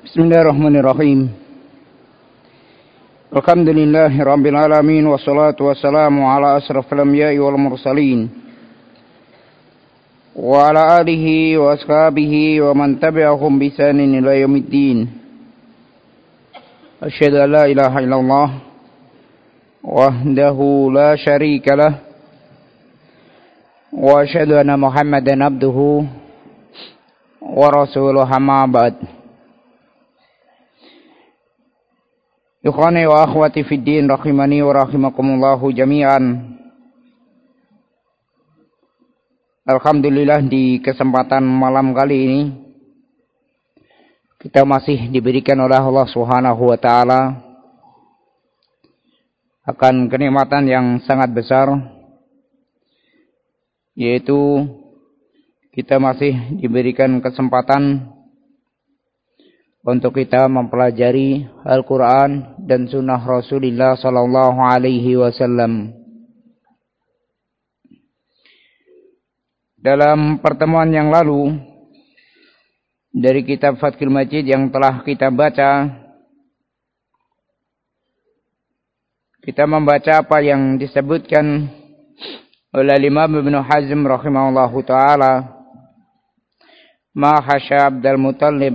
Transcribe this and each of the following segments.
Bismillahirrahmanirrahim. Alhamdulillahirabbil alamin wassalatu wassalamu ala asrafil anbiya'i wal mursalin wa ala alihi wa ashabihi wa man tabi'ahum bi ihsanin ila yaumiddin. Asyhadu an la ilaha illallah wahdahu la syarika lah wa asyhadu anna Muhammadan abduhu wa rasuluhu amma ba'd. Ikhwani wa akhwati fid din rahimani wa rahimakumullahu jami'an. Alhamdulillah di kesempatan malam kali ini kita masih diberikan oleh Allah Subhanahu wa taala akan kenikmatan yang sangat besar, yaitu kita masih diberikan kesempatan untuk kita mempelajari Al-Quran dan Sunnah Rasulullah Sallallahu Alaihi Wasallam. Dalam pertemuan yang lalu dari kitab Fathul Majid yang telah kita baca, kita membaca apa yang disebutkan oleh Imam Ibnu Hazm rahimahullahu taala, ma hasya Abdul Muttalib,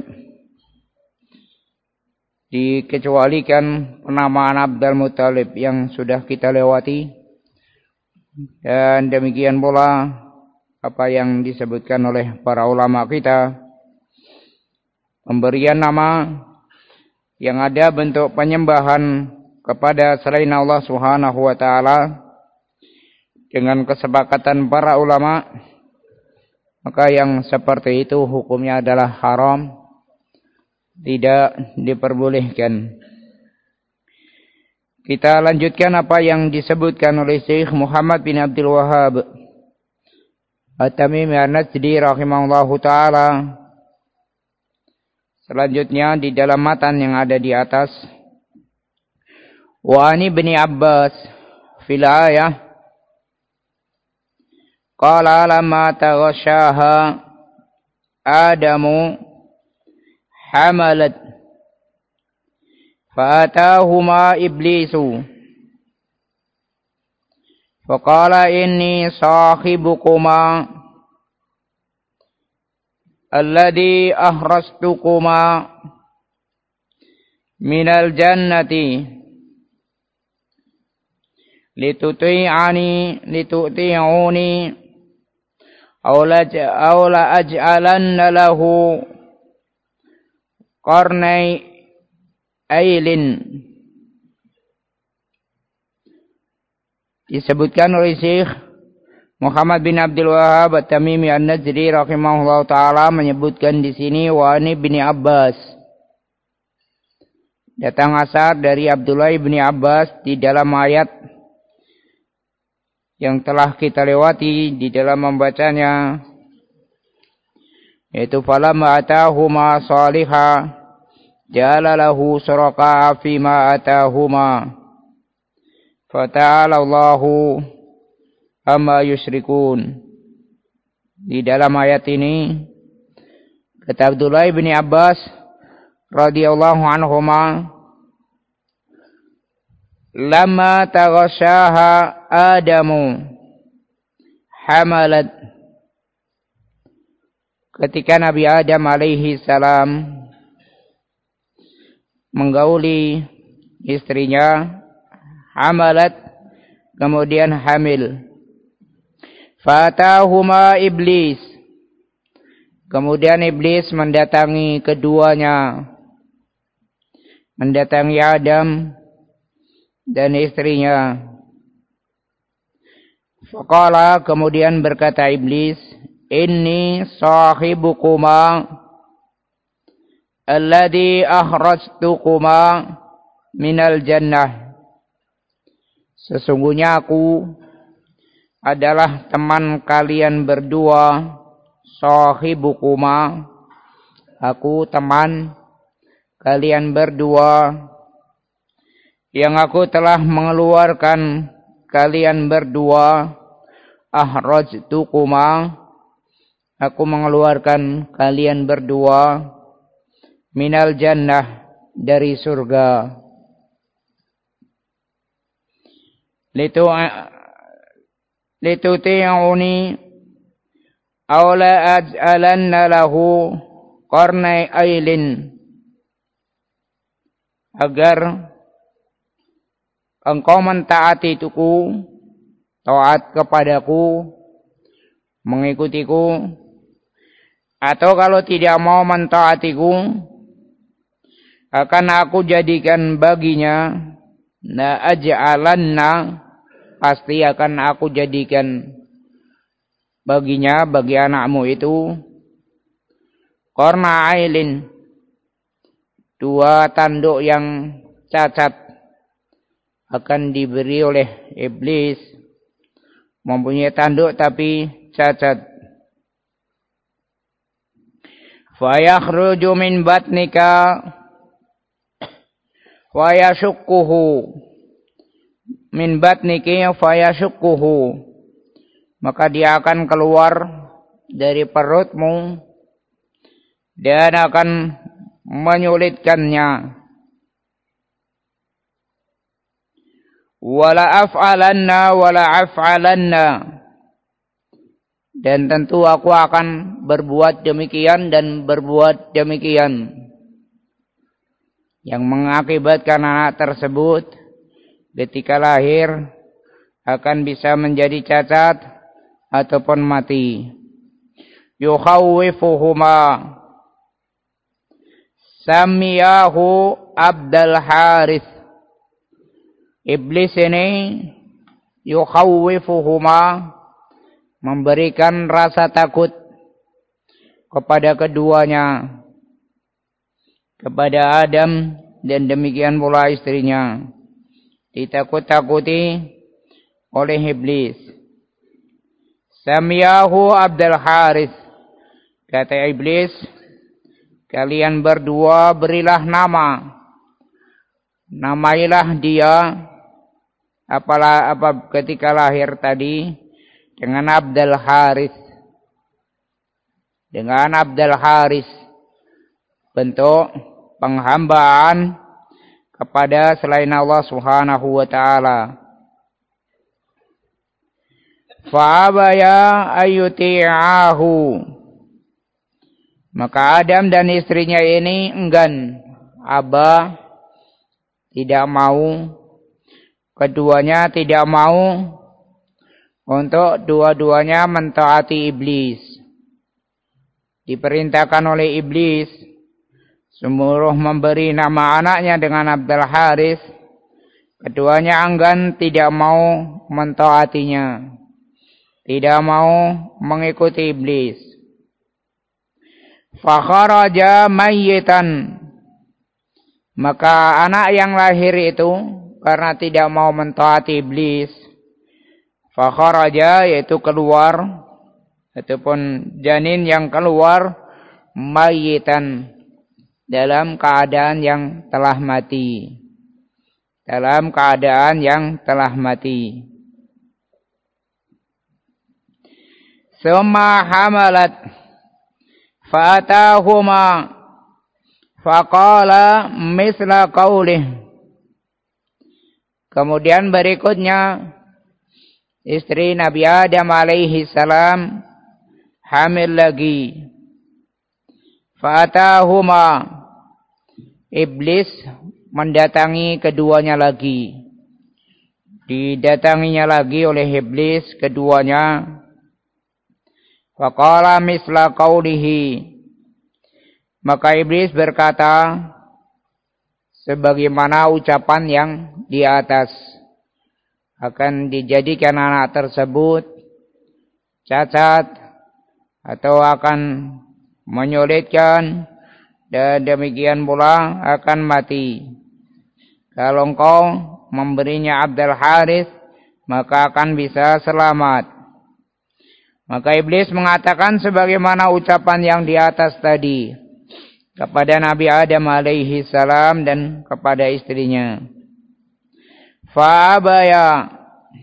dikecualikan penamaan Abdul Muttalib yang sudah kita lewati, dan demikian pula apa yang disebutkan oleh para ulama kita, pemberian nama yang ada bentuk penyembahan kepada selain Allah Subhanahu wa taala dengan kesepakatan para ulama, maka yang seperti itu hukumnya adalah haram, tidak diperbolehkan. Kita lanjutkan apa yang disebutkan oleh Syekh Muhammad bin Abdul Wahhab At-Tamimi An-Najdi rahimahullahu taala. Selanjutnya di dalam matan yang ada di atas, wa ani bin Abbas fil ayah qala lamma taghashaha Adamu hamalat fa'atahuma iblisu faqala inni sahibukuma alladhi ahrastukuma minal jannati litu'ti'uni aw la aj'alanna lahu qarnai ailin. Disebutkan oleh Syekh Muhammad bin Abdul Wahhab At-Tamimi An-Najdi rahimahullah taala menyebutkan di sini wa ani bin Abbas, datang asar dari Abdullah bin Abbas di dalam ayat yang telah kita lewati di dalam membacanya, yaitu falamma atahuma salihah ja'ala lahu syuraka fima atahuma fata'ala Allahu amma yusyrikun. Di dalam ayat ini kata Abdullah bin Abbas radhiyallahu anhuma, lamma taghashaha Adamu hamalat, ketika Nabi Adam alaihi salam menggauli istrinya, hamalat, kemudian hamil, fatahuma iblis, kemudian iblis mendatangi keduanya, mendatangi Adam dan istrinya. Faqala, kemudian berkata iblis, inni sahibukuma alladhi akhrajtukuma minal jannah, sesungguhnya aku adalah teman kalian berdua, sahibukuma, aku teman kalian berdua yang aku telah mengeluarkan kalian berdua, akhrajtukuma, aku mengeluarkan kalian berdua minal jannah, dari surga. Lituti'uni aw la aj'alanna lahu qarnai ailin, agar engkau mentaati tuku, taat kepadaku, mengikutiku, atau kalau tidak mau mentaatiku, akan aku jadikan baginya, la aj'alanna, pasti akan aku jadikan baginya, bagi anakmu itu, qarna ailin, dua tanduk yang cacat, akan diberi oleh iblis, mempunyai tanduk tapi cacat. Fa yakhruju min batnika wa yashukkuhu, min batniki fa yashukkuhu, maka dia akan keluar dari perutmu dan akan menyulitkannya. Wala af'alanna, dan tentu aku akan berbuat demikian dan berbuat demikian, yang mengakibatkan anak tersebut ketika lahir akan bisa menjadi cacat ataupun mati. Yukhawwifuhuma, samiyahu Abdul Harith. Iblis ini yukhawwifuhuma, memberikan rasa takut kepada keduanya, kepada Adam dan demikian pula istrinya, ditakut-takuti oleh iblis. Samiyahu Abdul Harith, kata iblis, kalian berdua berilah nama, namailah dia ketika lahir tadi dengan Abdul Harith, dengan Abdul Harith, bentuk penghambaan kepada selain Allah Subhanahu wa taala. Fa abaya ayyuti'ahu, maka Adam dan istrinya ini enggan, tidak mau, keduanya tidak mau untuk dua-duanya mentaati iblis. Diperintahkan oleh iblis suruh memberi nama anaknya dengan Abdul Harith, keduanya enggan, tidak mau mentaatinya, tidak mau mengikuti iblis. Fa kharaja mayyitan, maka anak yang lahir itu karena tidak mau mentaati iblis, fa kharaja, yaitu keluar, ataupun janin yang keluar, mayyitan, dalam keadaan yang telah mati, dalam keadaan yang telah mati. Summa hamalat fa'atahuma faqala misla qaulih, kemudian berikutnya istri Nabi Adam alaihi salam hamil lagi. Fa'atahuma, iblis mendatangi keduanya lagi, didatanginya lagi oleh iblis keduanya. Faqala misla qaulihi, maka iblis berkata sebagaimana ucapan yang di atas, akan dijadikan anak tersebut cacat atau akan menyulitkan, dan demikian pula akan mati. Kalau engkau memberinya Abdul Harith, maka akan bisa selamat. Maka iblis mengatakan sebagaimana ucapan yang di atas tadi kepada Nabi Adam alaihi salam dan kepada istrinya. Fa'abaya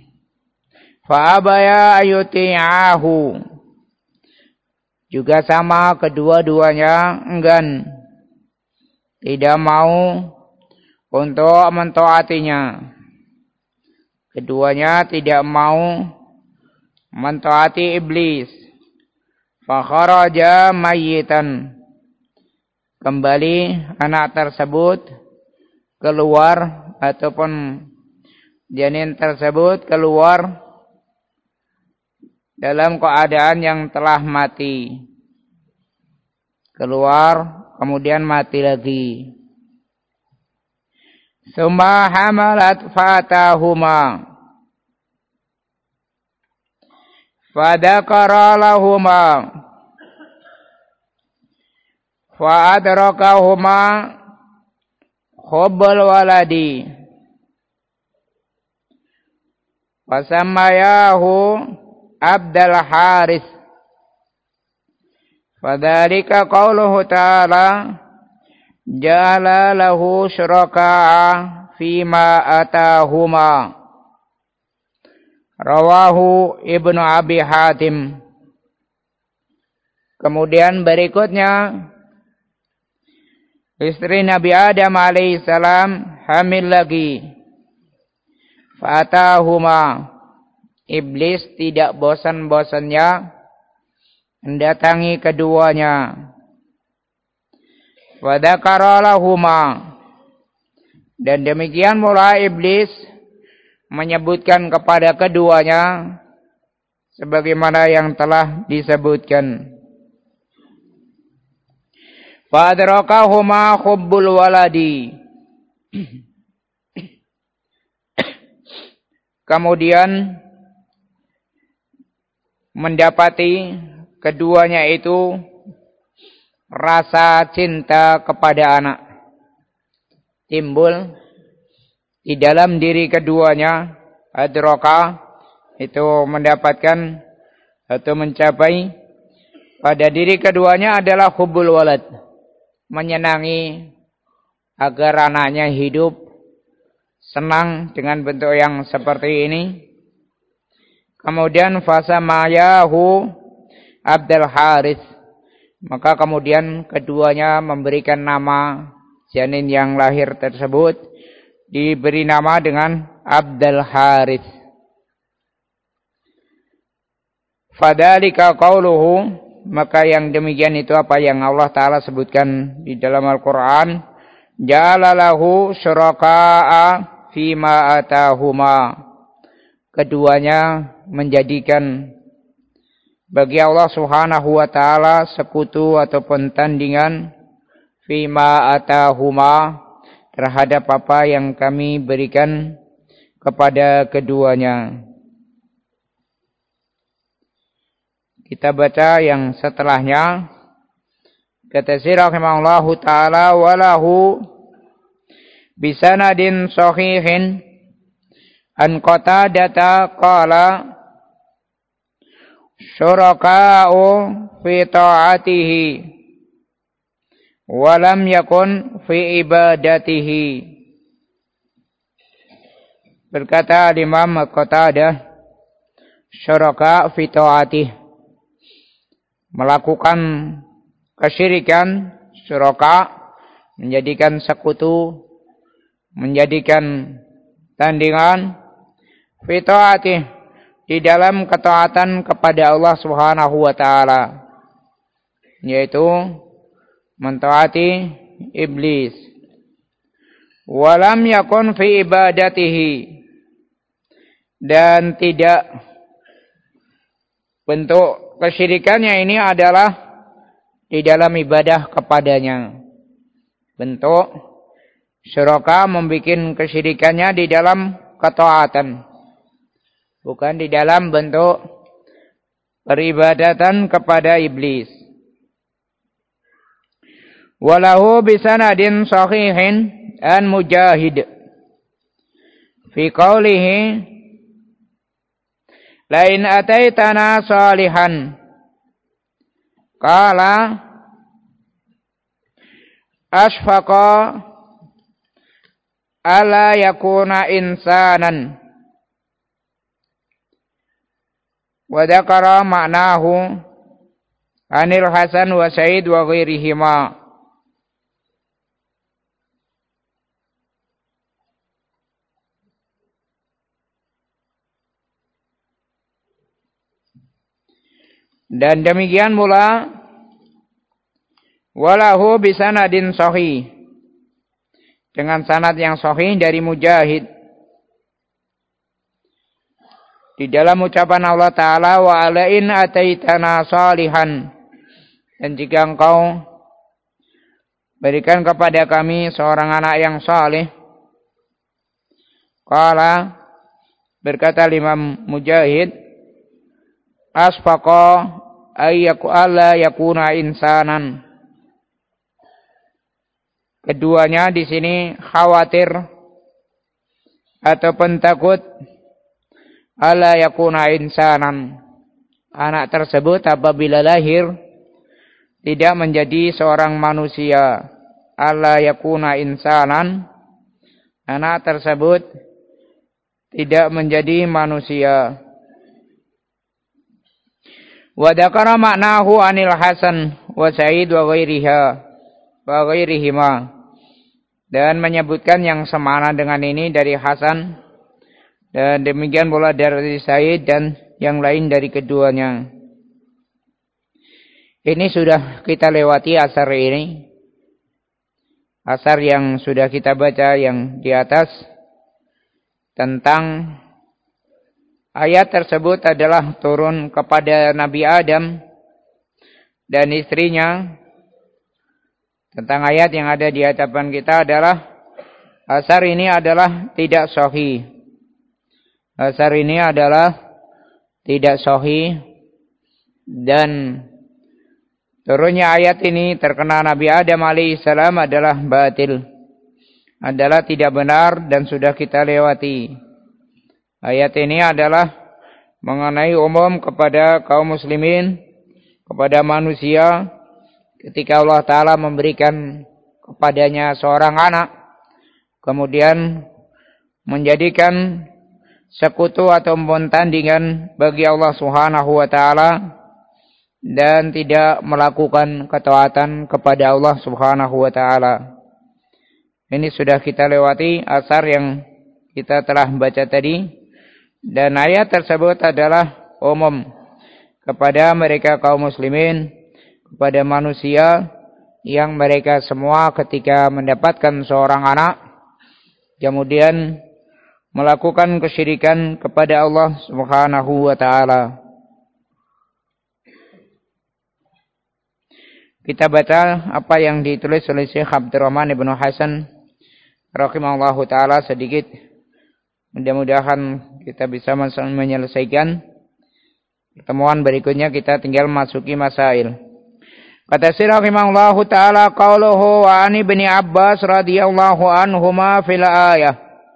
ayuti'ahu, juga sama, kedua-duanya enggan tidak mau untuk mentaatinya. Keduanya tidak mau mentaati iblis. Fa kharaja mayyitan. Kembali anak tersebut keluar ataupun janin tersebut keluar dalam keadaan yang telah mati. Keluar kemudian mati lagi. Summa hamalat fatahuma. Fadakara lahuma. Fa'adrakahuma hubbul waladi. Wasamayahu Abdul Haris. Fadzalika qauluhu ta'ala ja'ala lahu syuraka'a fima atahuma. Rawahu Ibnu Abi Hatim. Kemudian berikutnya istri Nabi Adam alaihissalam hamil lagi. Fatahuma. Iblis tidak bosan-bosannya mendatangi keduanya. Wadakara lahuma. Dan demikian pula iblis menyebutkan kepada keduanya sebagaimana yang telah disebutkan. Fadrakahuma hubbul waladi. Kemudian mendapati keduanya itu rasa cinta kepada anak. Timbul di dalam diri keduanya. Adraka itu mendapatkan atau mencapai pada diri keduanya adalah hubbul walad. Menyenangi agar anaknya hidup senang dengan bentuk yang seperti ini. Kemudian fasamayahu Abdul Haris. Maka kemudian keduanya memberikan nama janin yang lahir tersebut, diberi nama dengan Abdul Haris. Fadzalika qauluhu, maka yang demikian itu apa yang Allah Ta'ala sebutkan di dalam Al-Quran. Ja'ala lahu syuraka'a fima atahuma. Keduanya menjadikan bagi Allah Subhanahu wa Ta'ala sekutu ataupun tandingan fima atahuma terhadap apa yang kami berikan kepada keduanya. Kita baca yang setelahnya. Kata Sirah rahimahullahu ta'ala walahu bisanadin sahihin an Qatadata qala syuraka'u fi ta'atihi wa lam yakun fi ibadatihi. Berkata Imam Qatadah, syuraka fi ta'atihi, melakukan kesyirikan, syuraka menjadikan sekutu, menjadikan tandingan fi ta'atihi, di dalam ketaatan kepada Allah Subhanahu wa Ta'ala, yaitu mentaati iblis. Walam yakun fi ibadatihi, dan tidak, bentuk kesyirikannya ini adalah di dalam ibadah kepadanya. Bentuk syuraka membuat kesyirikannya di dalam ketaatan, bukan di dalam bentuk peribadatan kepada iblis. Walahu bisanadin sahihin an Mujahid fi qawlihi lain ataitana salihan qala asfaqa ala yakuna insanan wa dzakara ma'nahu anil Hasan wa Sa'id wa ghairihima. Dan demikian pula walahu bisanadin sahih, dengan sanad yang sahih dari Mujahid di dalam ucapan Allah Ta'ala, wa alain ataitana salihan, dan jika engkau berikan kepada kami seorang anak yang saleh. Qala, berkata Imam Mujahid, asfaqa ayyaku alla yakuna insanan. Keduanya di sini khawatir ataupun takut alla yakuna insanan, anak tersebut apabila lahir tidak menjadi seorang manusia. Alla yakuna insanan, anak tersebut tidak menjadi manusia. Wa dzakara ma'nahu anil Hasan wa Sa'id wa ghairihima, dan menyebutkan yang semana dengan ini dari Hasan, dan demikian pula dari Sa'id dan yang lain dari keduanya. Ini sudah kita lewati asar ini, asar yang sudah kita baca yang di atas, tentang ayat tersebut adalah turun kepada Nabi Adam dan istrinya. Tentang ayat yang ada di hadapan kita adalah asar ini adalah tidak sahih. Asar ini adalah tidak sahih, dan turunnya ayat ini terkena Nabi Adam alaihissalam adalah batil, adalah tidak benar, dan sudah kita lewati. Ayat ini adalah mengenai umum kepada kaum muslimin, kepada manusia, ketika Allah Ta'ala memberikan kepadanya seorang anak, kemudian menjadikan sekutu atau tandingan bagi Allah Subhanahu wa Ta'ala, dan tidak melakukan ketaatan kepada Allah Subhanahu wa Ta'ala. Ini sudah kita lewati asar yang kita telah baca tadi, dan ayat tersebut adalah umum kepada mereka kaum muslimin, kepada manusia yang mereka semua ketika mendapatkan seorang anak kemudian melakukan kesyirikan kepada Allah Subhanahu wa Ta'ala. Kita baca apa yang ditulis oleh Syekh Abdurrahman Ibnu Hasan rahimahullahu ta'ala sedikit. Mudah-mudahan kita bisa menyelesaikan. Pertemuan berikutnya kita tinggal masuki masail. Kata Syekh rahimahullahu ta'ala, qauluhu wa ani bin Abbas radhiyallahu anhuma fil ayah.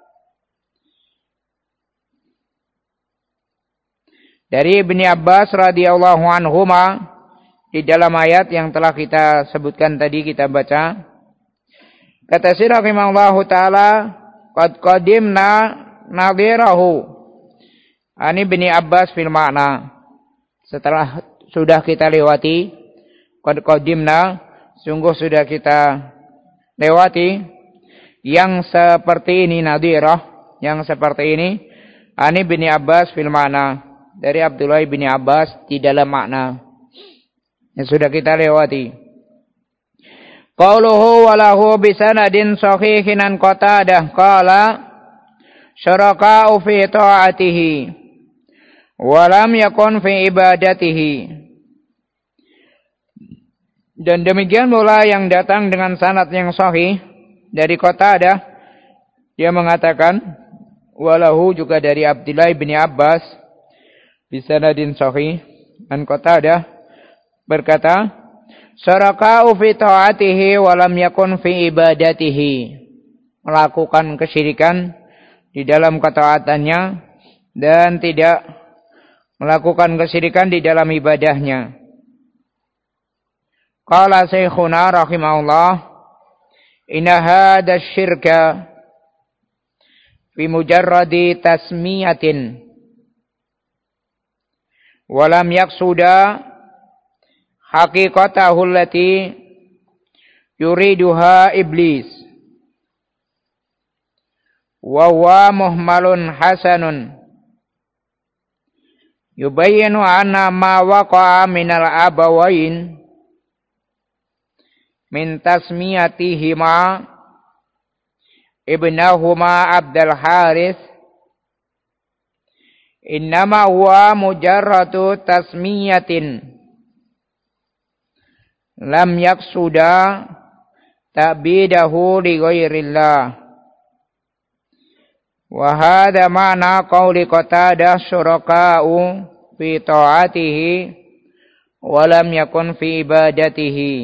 Dari Ibni Abbas radhiyallahu anhuma, di dalam ayat yang telah kita sebutkan tadi, kita baca. Kata Syekh rahimahullahu ta'ala, qad qadimna nadhirahu ani bin Abbas fil makna. Setelah sudah kita lewati, qad qadimna, sungguh sudah kita lewati yang seperti ini, nadhirah, yang seperti ini, ani bin Abbas fil makna, dari Abdullah bin Abbas di dalam makna yang sudah kita lewati. Qauluhu walahu bisanadin sahihin an Qatadah qala syaraka'u fi ta'atihi wa lam yakun fi ibadatihi. Dan demikian pula yang datang dengan sanad yang sahih dari Qatadah, dia mengatakan walahu, juga dari Abdullah bin Abbas bisanadin sahih an Qatadah, berkata Saraka'u fi ta'atihi wa lam yakun fi ibadatihi, melakukan kesyirikan di dalam ketaatannya dan tidak melakukan kesyirikan di dalam ibadahnya. Qala Syekhuna rahimahullah, inna hadha syirka fi mujarradi tasmiyatin wa lam yaqsuda haqiqatahu allati yuriduha iblis wa huwa muhmalun hasanun yubayyinu anna ma waqa'a minal abawain min tasmiyatihima ibnahuma Abdul Harith innama huwa mujarradu tasmiyatin lam yaksuda ta'bidahu li ghairillah. Wa hadha ma'na qauli Qatadah syuraka'u fi ta'atihi wa lam yakun fi ibadatihi.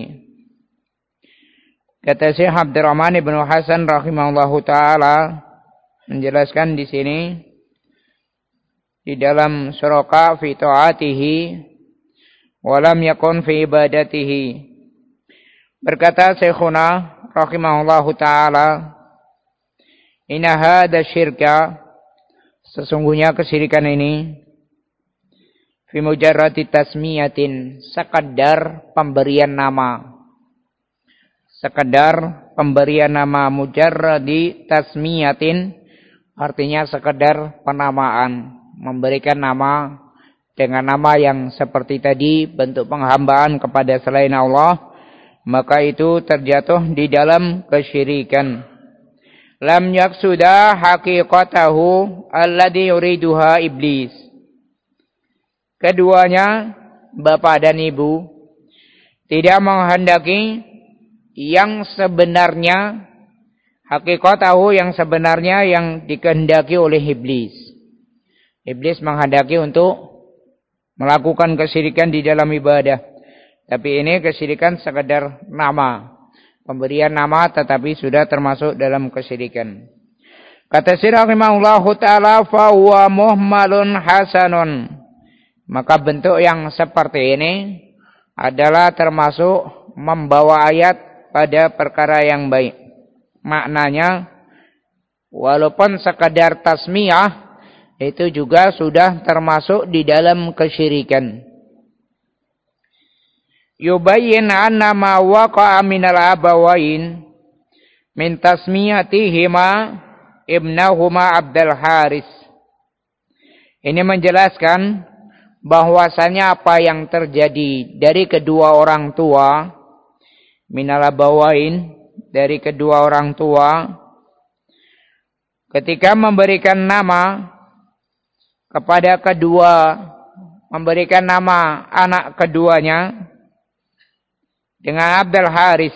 Kata Syekh Abdurrahman ibn Hasan rahimahullahu taala menjelaskan di sini di dalam syuraka fi ta'atihi wa lam yakun fi ibadatihi. Berkata Syekhuna rahimahullahu taala, inna hadza syirka, sesungguhnya kesyirikan ini fi mujarrati tasmiyatin, sekadar pemberian nama. Sekedar pemberian nama, mujarradi tasmiyatin artinya sekedar penamaan, memberikan nama dengan nama yang seperti tadi, bentuk penghambaan kepada selain Allah, maka itu terjatuh di dalam kesyirikan. Lam yaksuda haqiqatahu alladhi yuriduha iblis. Keduanya, bapak dan ibu, tidak menghendaki yang sebenarnya, hakikatahu yang sebenarnya yang dikehendaki oleh iblis. Iblis menghendaki untuk melakukan kesyirikan di dalam ibadah. Tapi ini kesyirikan sekedar nama. Pemberian nama tetapi sudah termasuk dalam kesyirikan. Kata Syekh rahimahullahu ta'ala, fa huwa muhmalun hasanun. Maka bentuk yang seperti ini adalah termasuk membawa ayat pada perkara yang baik. Maknanya, walaupun sekadar tasmiyah, itu juga sudah termasuk di dalam kesyirikan. Yubayyin anna ma waqa'a minal abawain min tasmiyatihima ibnahuma Abdul Harith. Ini menjelaskan bahwasanya apa yang terjadi dari kedua orang tua, minal abawain, dari kedua orang tua, ketika memberikan nama kepada memberikan nama anak keduanya dengan Abdul Harith,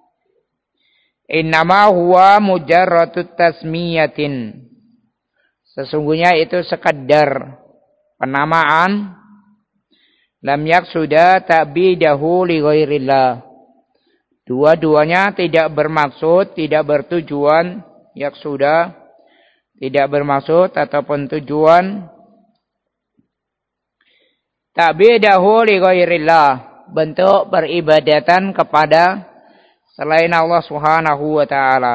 innama huwa mujarratut tasmiyatin, sesungguhnya itu sekadar penamaan, lam yaksuda ta'bidahu li ghairillah. Dua-duanya tidak bermaksud, tidak bertujuan, yaksuda, tidak bermaksud ataupun tujuan ta'bidahu li ghairillah, bentuk peribadatan kepada selain Allah Subhanahu wa taala.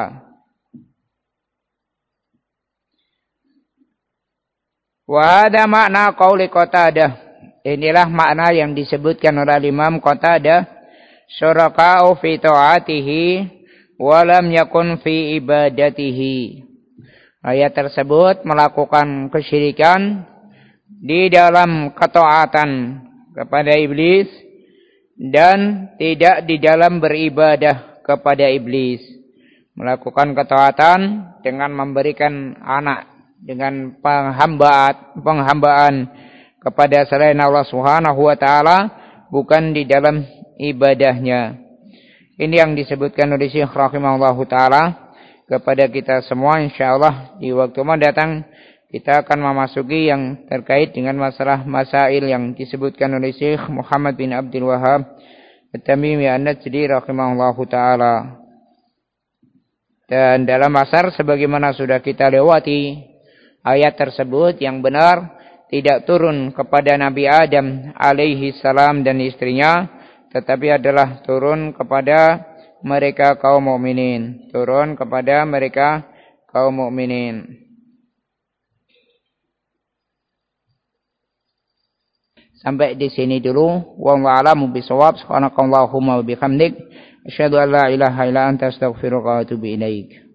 Wa hadha makna qauli Qatadah. Inilah makna yang disebutkan oleh Imam Qatadah, syuraka'u fi ta'atihi wa lam yakun fi ibadatihi. Ayat tersebut melakukan kesyirikan di dalam ketaatan kepada iblis dan tidak di dalam beribadah kepada iblis. Melakukan ketaatan dengan memberikan anak, dengan penghambaan kepada selain Allah Subhanahu wa taala, bukan di dalam ibadahnya. Ini yang disebutkan oleh Syekh rahimahullahu taala kepada kita semua. Insyaallah di waktu mendatang kita akan memasuki yang terkait dengan masalah masail yang disebutkan oleh Syekh Muhammad bin Abdul Wahhab At-Tamimi An-Najdi rahimahullahu taala. Dan dalam asar sebagaimana sudah kita lewati, ayat tersebut yang benar tidak turun kepada Nabi Adam alaihi salam dan istrinya, tetapi adalah turun kepada mereka kaum mukminin. Turun kepada mereka kaum mukminin. Sampai di sini dulu. Wallahu a'lamu bishawab. Subhanakallahumma wa bihamdik, asyhadu an la ilaha illa anta, astaghfiruka wa atubu ilaik.